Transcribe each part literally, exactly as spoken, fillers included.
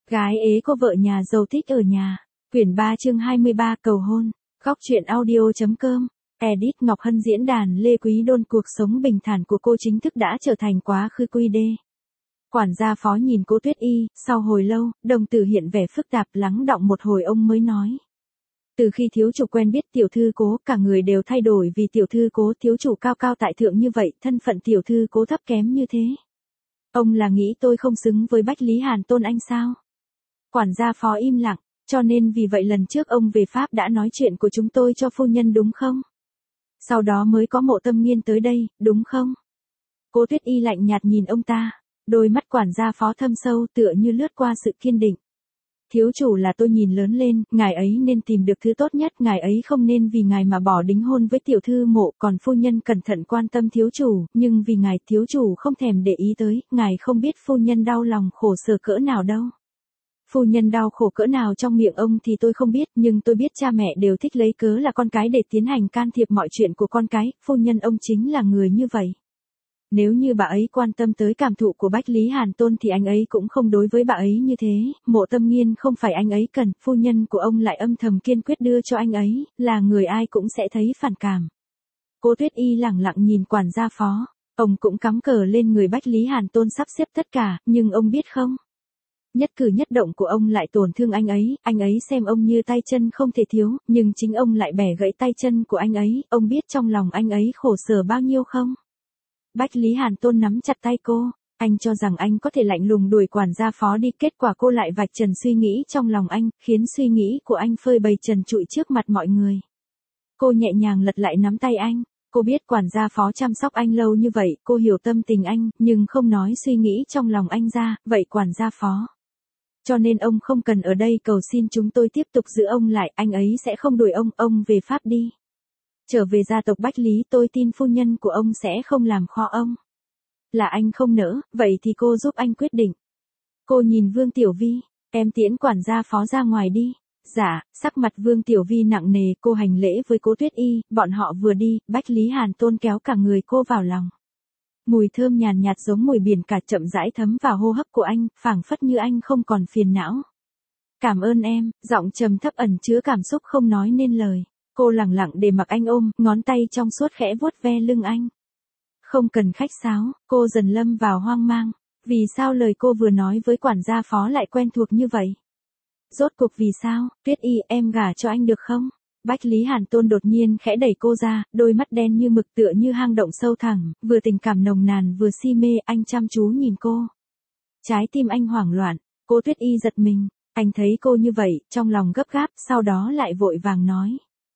Gái ế cô vợ nhà giàu thích ở nhà. Quyển ba chương hai mươi ba cầu hôn. Góc truyện audio.com. Edit Ngọc Hân diễn đàn Lê Quý Đôn. Cuộc sống bình thản của cô chính thức đã trở thành quá khứ quy đê. Quản gia Phó nhìn Cố Tuyết Y, sau hồi lâu, đồng tử hiện vẻ phức tạp, lắng đọng một hồi ông mới nói. Từ khi thiếu chủ quen biết tiểu thư Cố, cả người đều thay đổi vì tiểu thư Cố. Thiếu chủ cao cao tại thượng như vậy, thân phận tiểu thư Cố thấp kém như thế. Ông là nghĩ tôi không xứng với Bách Lý Hàn Tôn anh sao? Quản gia Phó im lặng, cho nên vì vậy lần trước ông về Pháp đã nói chuyện của chúng tôi cho phu nhân đúng không? Sau đó mới có Mộ Tâm Nghiên tới đây, đúng không? Cố Tuyết Y lạnh nhạt nhìn ông ta, đôi mắt quản gia Phó thâm sâu tựa như lướt qua sự kiên định. Thiếu chủ là tôi nhìn lớn lên, ngài ấy nên tìm được thứ tốt nhất, ngài ấy không nên vì ngài mà bỏ đính hôn với tiểu thư Mộ, còn phu nhân cẩn thận quan tâm thiếu chủ, nhưng vì ngài thiếu chủ không thèm để ý tới, ngài không biết phu nhân đau lòng khổ sở cỡ nào đâu. Phu nhân đau khổ cỡ nào trong miệng ông thì tôi không biết, nhưng tôi biết cha mẹ đều thích lấy cớ là con cái để tiến hành can thiệp mọi chuyện của con cái, phu nhân ông chính là người như vậy. Nếu như bà ấy quan tâm tới cảm thụ của Bách Lý Hàn Tôn thì anh ấy cũng không đối với bà ấy như thế, Mộ Tâm Nghiên không phải anh ấy cần, phu nhân của ông lại âm thầm kiên quyết đưa cho anh ấy, là người ai cũng sẽ thấy phản cảm. Cố Tuyết Y lẳng lặng nhìn quản gia Phó, ông cũng cắm cờ lên người Bách Lý Hàn Tôn sắp xếp tất cả, nhưng ông biết không? Nhất cử nhất động của ông lại tổn thương anh ấy, anh ấy xem ông như tay chân không thể thiếu, nhưng chính ông lại bẻ gãy tay chân của anh ấy, ông biết trong lòng anh ấy khổ sở bao nhiêu không? Bách Lý Hàn Tôn nắm chặt tay cô, anh cho rằng anh có thể lạnh lùng đuổi quản gia Phó đi, kết quả cô lại vạch trần suy nghĩ trong lòng anh, khiến suy nghĩ của anh phơi bày trần trụi trước mặt mọi người. Cô nhẹ nhàng lật lại nắm tay anh, cô biết quản gia Phó chăm sóc anh lâu như vậy, cô hiểu tâm tình anh, nhưng không nói suy nghĩ trong lòng anh ra, vậy quản gia Phó. Cho nên ông không cần ở đây cầu xin chúng tôi tiếp tục giữ ông lại, anh ấy sẽ không đuổi ông, ông về Pháp đi. Trở về gia tộc Bách Lý, tôi tin phu nhân của ông sẽ không làm khó ông. Là anh không nỡ, vậy thì cô giúp anh quyết định. Cô nhìn Vương Tiểu Vi, em tiễn quản gia Phó ra ngoài đi. Dạ, sắc mặt Vương Tiểu Vi nặng nề, cô hành lễ với Cố Tuyết Y, bọn họ vừa đi, Bách Lý Hàn Tôn kéo cả người cô vào lòng. Mùi thơm nhàn nhạt giống mùi biển cả chậm rãi thấm vào hô hấp của anh, phảng phất như anh không còn phiền não. Cảm ơn em, giọng trầm thấp ẩn chứa cảm xúc không nói nên lời. Cô lẳng lặng để mặc anh ôm, ngón tay trong suốt khẽ vuốt ve lưng anh. Không cần khách sáo, cô dần lâm vào hoang mang. Vì sao lời cô vừa nói với quản gia Phó lại quen thuộc như vậy? Rốt cuộc vì sao? Tuyết Y, em gả cho anh được không? Bách Lý Hàn Tôn đột nhiên khẽ đẩy cô ra, đôi mắt đen như mực tựa như hang động sâu thẳm, vừa tình cảm nồng nàn vừa si mê, anh chăm chú nhìn cô. Trái tim anh hoảng loạn, Cố Tuyết Y giật mình, anh thấy cô như vậy, trong lòng gấp gáp, sau đó lại vội vàng nói.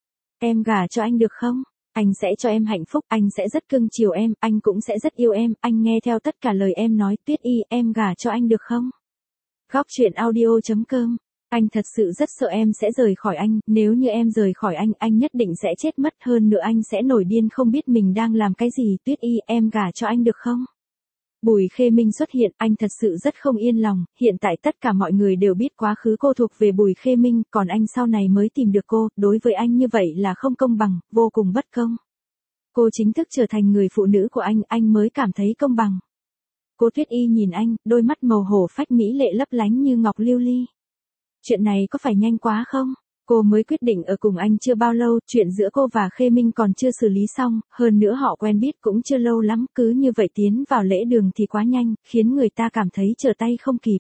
Em gả cho anh được không? Anh sẽ cho em hạnh phúc, anh sẽ rất cưng chiều em, anh cũng sẽ rất yêu em, anh nghe theo tất cả lời em nói. Tuyết Y, em gả cho anh được không? Góc truyện audio.com. Anh thật sự rất sợ em sẽ rời khỏi anh, nếu như em rời khỏi anh, anh nhất định sẽ chết mất, hơn nữa anh sẽ nổi điên không biết mình đang làm cái gì. Tuyết Y, em gả cho anh được không? Bùi Khê Minh xuất hiện, anh thật sự rất không yên lòng, hiện tại tất cả mọi người đều biết quá khứ cô thuộc về Bùi Khê Minh, còn anh sau này mới tìm được cô, đối với anh như vậy là không công bằng, vô cùng bất công. Cô chính thức trở thành người phụ nữ của anh, anh mới cảm thấy công bằng. Cố Tuyết Y nhìn anh, đôi mắt màu hổ phách mỹ lệ lấp lánh như ngọc lưu ly. Chuyện này có phải nhanh quá không? Cô mới quyết định ở cùng anh chưa bao lâu, chuyện giữa cô và Khê Minh còn chưa xử lý xong, hơn nữa họ quen biết cũng chưa lâu lắm, cứ như vậy tiến vào lễ đường thì quá nhanh, khiến người ta cảm thấy trở tay không kịp.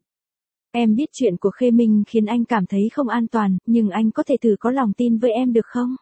Em biết chuyện của Khê Minh khiến anh cảm thấy không an toàn, nhưng anh có thể thử có lòng tin với em được không?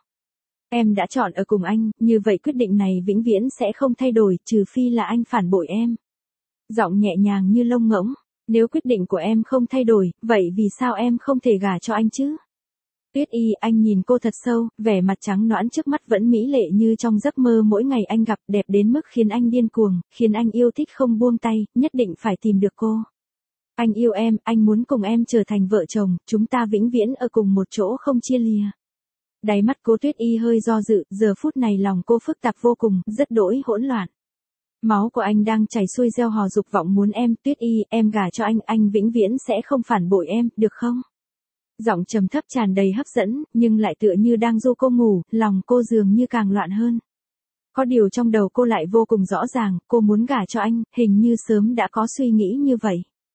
Em đã chọn ở cùng anh, như vậy quyết định này vĩnh viễn sẽ không thay đổi, trừ phi là anh phản bội em. Giọng nhẹ nhàng như lông ngỗng, nếu quyết định của em không thay đổi, vậy vì sao em không thể gả cho anh chứ? Tuyết Y, anh nhìn cô thật sâu, vẻ mặt trắng nõn trước mắt vẫn mỹ lệ như trong giấc mơ mỗi ngày anh gặp, đẹp đến mức khiến anh điên cuồng, khiến anh yêu thích không buông tay, nhất định phải tìm được cô. Anh yêu em, anh muốn cùng em trở thành vợ chồng, chúng ta vĩnh viễn ở cùng một chỗ không chia lìa. Đáy mắt Cố Tuyết Y hơi do dự, giờ phút này lòng cô phức tạp vô cùng, rất đỗi hỗn loạn. Máu của anh đang chảy xuôi gieo hò dục vọng muốn em. Tuyết Y, em gả cho anh, anh vĩnh viễn sẽ không phản bội em, được không? Giọng trầm thấp tràn đầy hấp dẫn, nhưng lại tựa như đang dỗ cô ngủ, lòng cô dường như càng loạn hơn. Có điều trong đầu cô lại vô cùng rõ ràng, cô muốn gả cho anh, hình như sớm đã có suy nghĩ như vậy.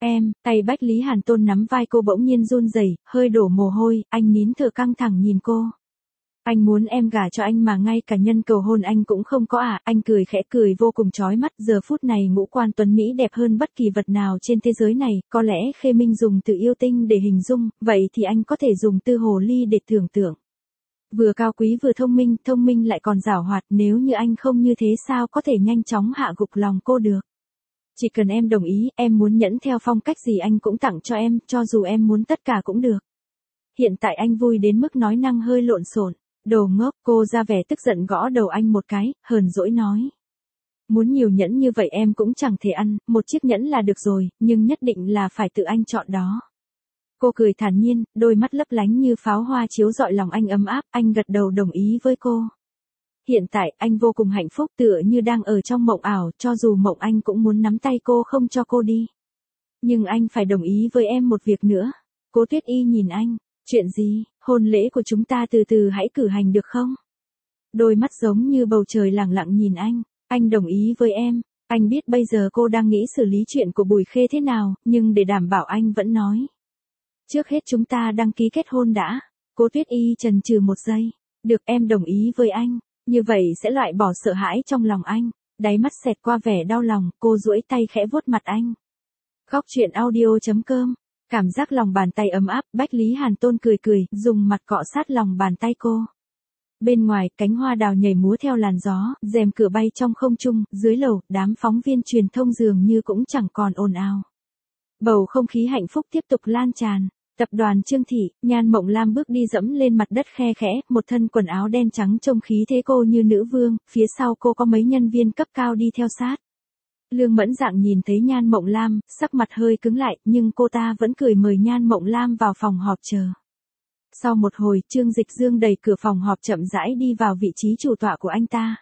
Em, tay Bách Lý Hàn Tôn nắm vai cô bỗng nhiên run rẩy, hơi đổ mồ hôi, anh nín thở căng thẳng nhìn cô. Anh muốn em gả cho anh mà ngay cả nhân cầu hôn anh cũng không có à, anh cười khẽ cười vô cùng chói mắt, giờ phút này ngũ quan tuấn Mỹ đẹp hơn bất kỳ vật nào trên thế giới này, có lẽ Khê Minh dùng từ yêu tinh để hình dung, vậy thì anh có thể dùng từ hồ ly để tưởng tượng. Vừa cao quý vừa thông minh, thông minh lại còn giảo hoạt, nếu như anh không như thế sao có thể nhanh chóng hạ gục lòng cô được. Chỉ cần em đồng ý, em muốn nhẫn theo phong cách gì anh cũng tặng cho em, cho dù em muốn tất cả cũng được. Hiện tại anh vui đến mức nói năng hơi lộn xộn. Đồ ngốc, cô ra vẻ tức giận gõ đầu anh một cái, hờn dỗi nói. Muốn nhiều nhẫn như vậy em cũng chẳng thể ăn, một chiếc nhẫn là được rồi, nhưng nhất định là phải tự anh chọn đó. Cô cười thản nhiên, đôi mắt lấp lánh như pháo hoa chiếu rọi lòng anh ấm áp, anh gật đầu đồng ý với cô. Hiện tại, anh vô cùng hạnh phúc tựa như đang ở trong mộng ảo, cho dù mộng anh cũng muốn nắm tay cô không cho cô đi. Nhưng anh phải đồng ý với em một việc nữa. Cố Tuyết Y nhìn anh, chuyện gì, hôn lễ của chúng ta từ từ hãy cử hành được không? Đôi mắt giống như bầu trời lẳng lặng nhìn anh, anh đồng ý với em, anh biết bây giờ cô đang nghĩ xử lý chuyện của Bùi Khê thế nào, nhưng để đảm bảo anh vẫn nói. Trước hết chúng ta đăng ký kết hôn đã. Cố Tuyết Y chần chừ một giây, được em đồng ý với anh, như vậy sẽ loại bỏ sợ hãi trong lòng anh, đáy mắt xẹt qua vẻ đau lòng, cô duỗi tay khẽ vuốt mặt anh. Góc truyện audio chấm com. Cảm giác lòng bàn tay ấm áp, Bách Lý Hàn Tôn cười cười, dùng mặt cọ sát lòng bàn tay cô. Bên ngoài, cánh hoa đào nhảy múa theo làn gió, rèm cửa bay trong không trung, dưới lầu, đám phóng viên truyền thông dường như cũng chẳng còn ồn ào. Bầu không khí hạnh phúc tiếp tục lan tràn. Tập đoàn Trương Thị, Nhan Mộng Lam bước đi dẫm lên mặt đất khe khẽ, một thân quần áo đen trắng trông khí thế cô như nữ vương, phía sau cô có mấy nhân viên cấp cao đi theo sát. Lương Mẫn Dạng nhìn thấy Nhan Mộng Lam, sắc mặt hơi cứng lại, nhưng cô ta vẫn cười mời Nhan Mộng Lam vào phòng họp chờ. Sau một hồi, Trương Dịch Dương đẩy cửa phòng họp chậm rãi đi vào vị trí chủ tọa của anh ta.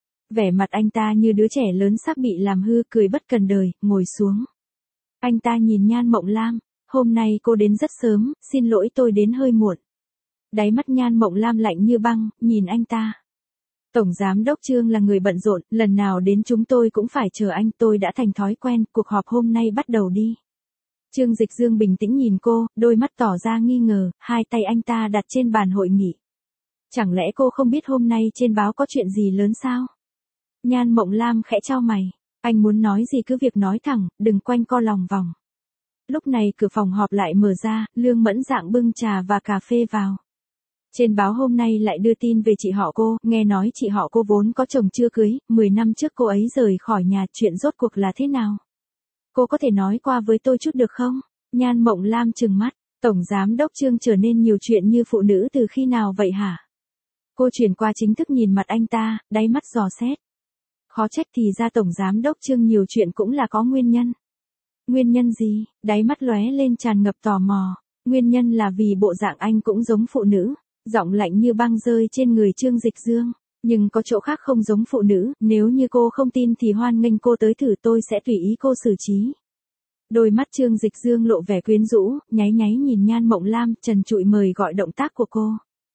Vẻ mặt anh ta như đứa trẻ lớn sắp bị làm hư, cười bất cần đời, ngồi xuống. Anh ta nhìn Nhan Mộng Lam, hôm nay cô đến rất sớm, xin lỗi tôi đến hơi muộn. Đáy mắt Nhan Mộng Lam lạnh như băng, nhìn anh ta. Tổng Giám đốc Trương là người bận rộn, lần nào đến chúng tôi cũng phải chờ anh, tôi đã thành thói quen, cuộc họp hôm nay bắt đầu đi. Trương Dịch Dương bình tĩnh nhìn cô, đôi mắt tỏ ra nghi ngờ, hai tay anh ta đặt trên bàn hội nghị. Chẳng lẽ cô không biết hôm nay trên báo có chuyện gì lớn sao? Nhan Mộng Lam khẽ chau mày, anh muốn nói gì cứ việc nói thẳng, đừng quanh co lòng vòng. Lúc này cửa phòng họp lại mở ra, Lương Mẫn Dạng bưng trà và cà phê vào. Trên báo hôm nay lại đưa tin về chị họ cô, nghe nói chị họ cô vốn có chồng chưa cưới, mười năm trước cô ấy rời khỏi nhà, chuyện rốt cuộc là thế nào? Cô có thể nói qua với tôi chút được không? Nhan Mộng Lam trừng mắt, Tổng Giám đốc Trương trở nên nhiều chuyện như phụ nữ từ khi nào vậy hả? Cô chuyển qua chính thức nhìn mặt anh ta, đáy mắt dò xét. Khó trách thì ra Tổng Giám đốc Trương nhiều chuyện cũng là có nguyên nhân. Nguyên nhân gì? Đáy mắt lóe lên tràn ngập tò mò. Nguyên nhân là vì bộ dạng anh cũng giống phụ nữ. Giọng lạnh như băng rơi trên người Trương Dịch Dương. Nhưng có chỗ khác không giống phụ nữ, nếu như cô không tin thì hoan nghênh cô tới thử, tôi sẽ tùy ý cô xử trí. Đôi mắt Trương Dịch Dương lộ vẻ quyến rũ, nháy nháy nhìn Nhan Mộng Lam, trần trụi mời gọi động tác của cô.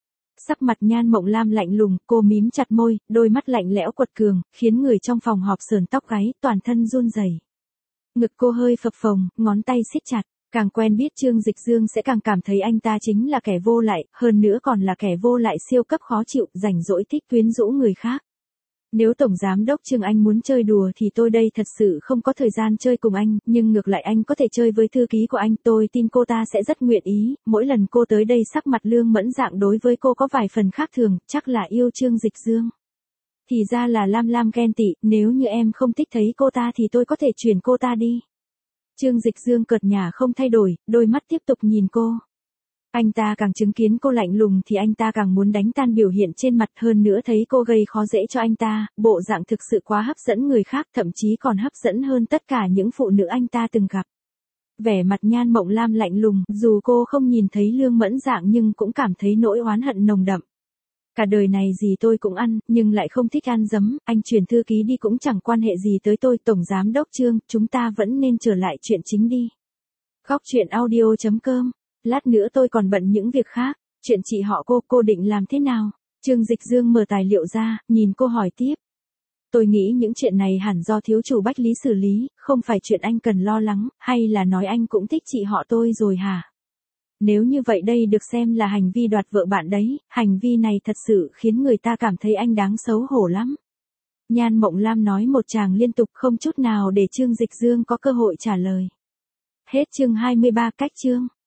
Sắc mặt Nhan Mộng Lam lạnh lùng, cô mím chặt môi, đôi mắt lạnh lẽo quật cường, khiến người trong phòng họp sờn tóc gáy, toàn thân run rẩy. Ngực cô hơi phập phồng, ngón tay siết chặt. Càng quen biết Trương Dịch Dương sẽ càng cảm thấy anh ta chính là kẻ vô lại, hơn nữa còn là kẻ vô lại siêu cấp khó chịu, rảnh rỗi thích quyến rũ người khác. Nếu Tổng Giám đốc Trương anh muốn chơi đùa thì tôi đây thật sự không có thời gian chơi cùng anh, nhưng ngược lại anh có thể chơi với thư ký của anh, tôi tin cô ta sẽ rất nguyện ý. Mỗi lần cô tới đây sắc mặt Lương Mẫn Dạng đối với cô có vài phần khác thường, chắc là yêu Trương Dịch Dương. Thì ra là Lam Lam ghen tị, nếu như em không thích thấy cô ta thì tôi có thể chuyển cô ta đi. Trương Dịch Dương cợt nhả không thay đổi, đôi mắt tiếp tục nhìn cô. Anh ta càng chứng kiến cô lạnh lùng thì anh ta càng muốn đánh tan biểu hiện trên mặt, hơn nữa thấy cô gây khó dễ cho anh ta, bộ dạng thực sự quá hấp dẫn người khác, thậm chí còn hấp dẫn hơn tất cả những phụ nữ anh ta từng gặp. Vẻ mặt Nhan Mộng Lam lạnh lùng, dù cô không nhìn thấy Lương Mẫn Dạng nhưng cũng cảm thấy nỗi oán hận nồng đậm. Cả đời này gì tôi cũng ăn, nhưng lại không thích ăn giấm, anh chuyển thư ký đi cũng chẳng quan hệ gì tới tôi. Tổng Giám đốc Trương, chúng ta vẫn nên trở lại chuyện chính đi. Góc truyện audio chấm com. Lát nữa tôi còn bận những việc khác. Chuyện chị họ cô, cô định làm thế nào? Trương Dịch Dương mở tài liệu ra, nhìn cô hỏi tiếp. Tôi nghĩ những chuyện này hẳn do thiếu chủ Bách Lý xử lý, không phải chuyện anh cần lo lắng, hay là nói anh cũng thích chị họ tôi rồi hả? Nếu như vậy đây được xem là hành vi đoạt vợ bạn đấy, hành vi này thật sự khiến người ta cảm thấy anh đáng xấu hổ lắm. Nhan Mộng Lam nói một tràng liên tục không chút nào để Trương Dịch Dương có cơ hội trả lời. Hết chương hai mươi ba. Cách chương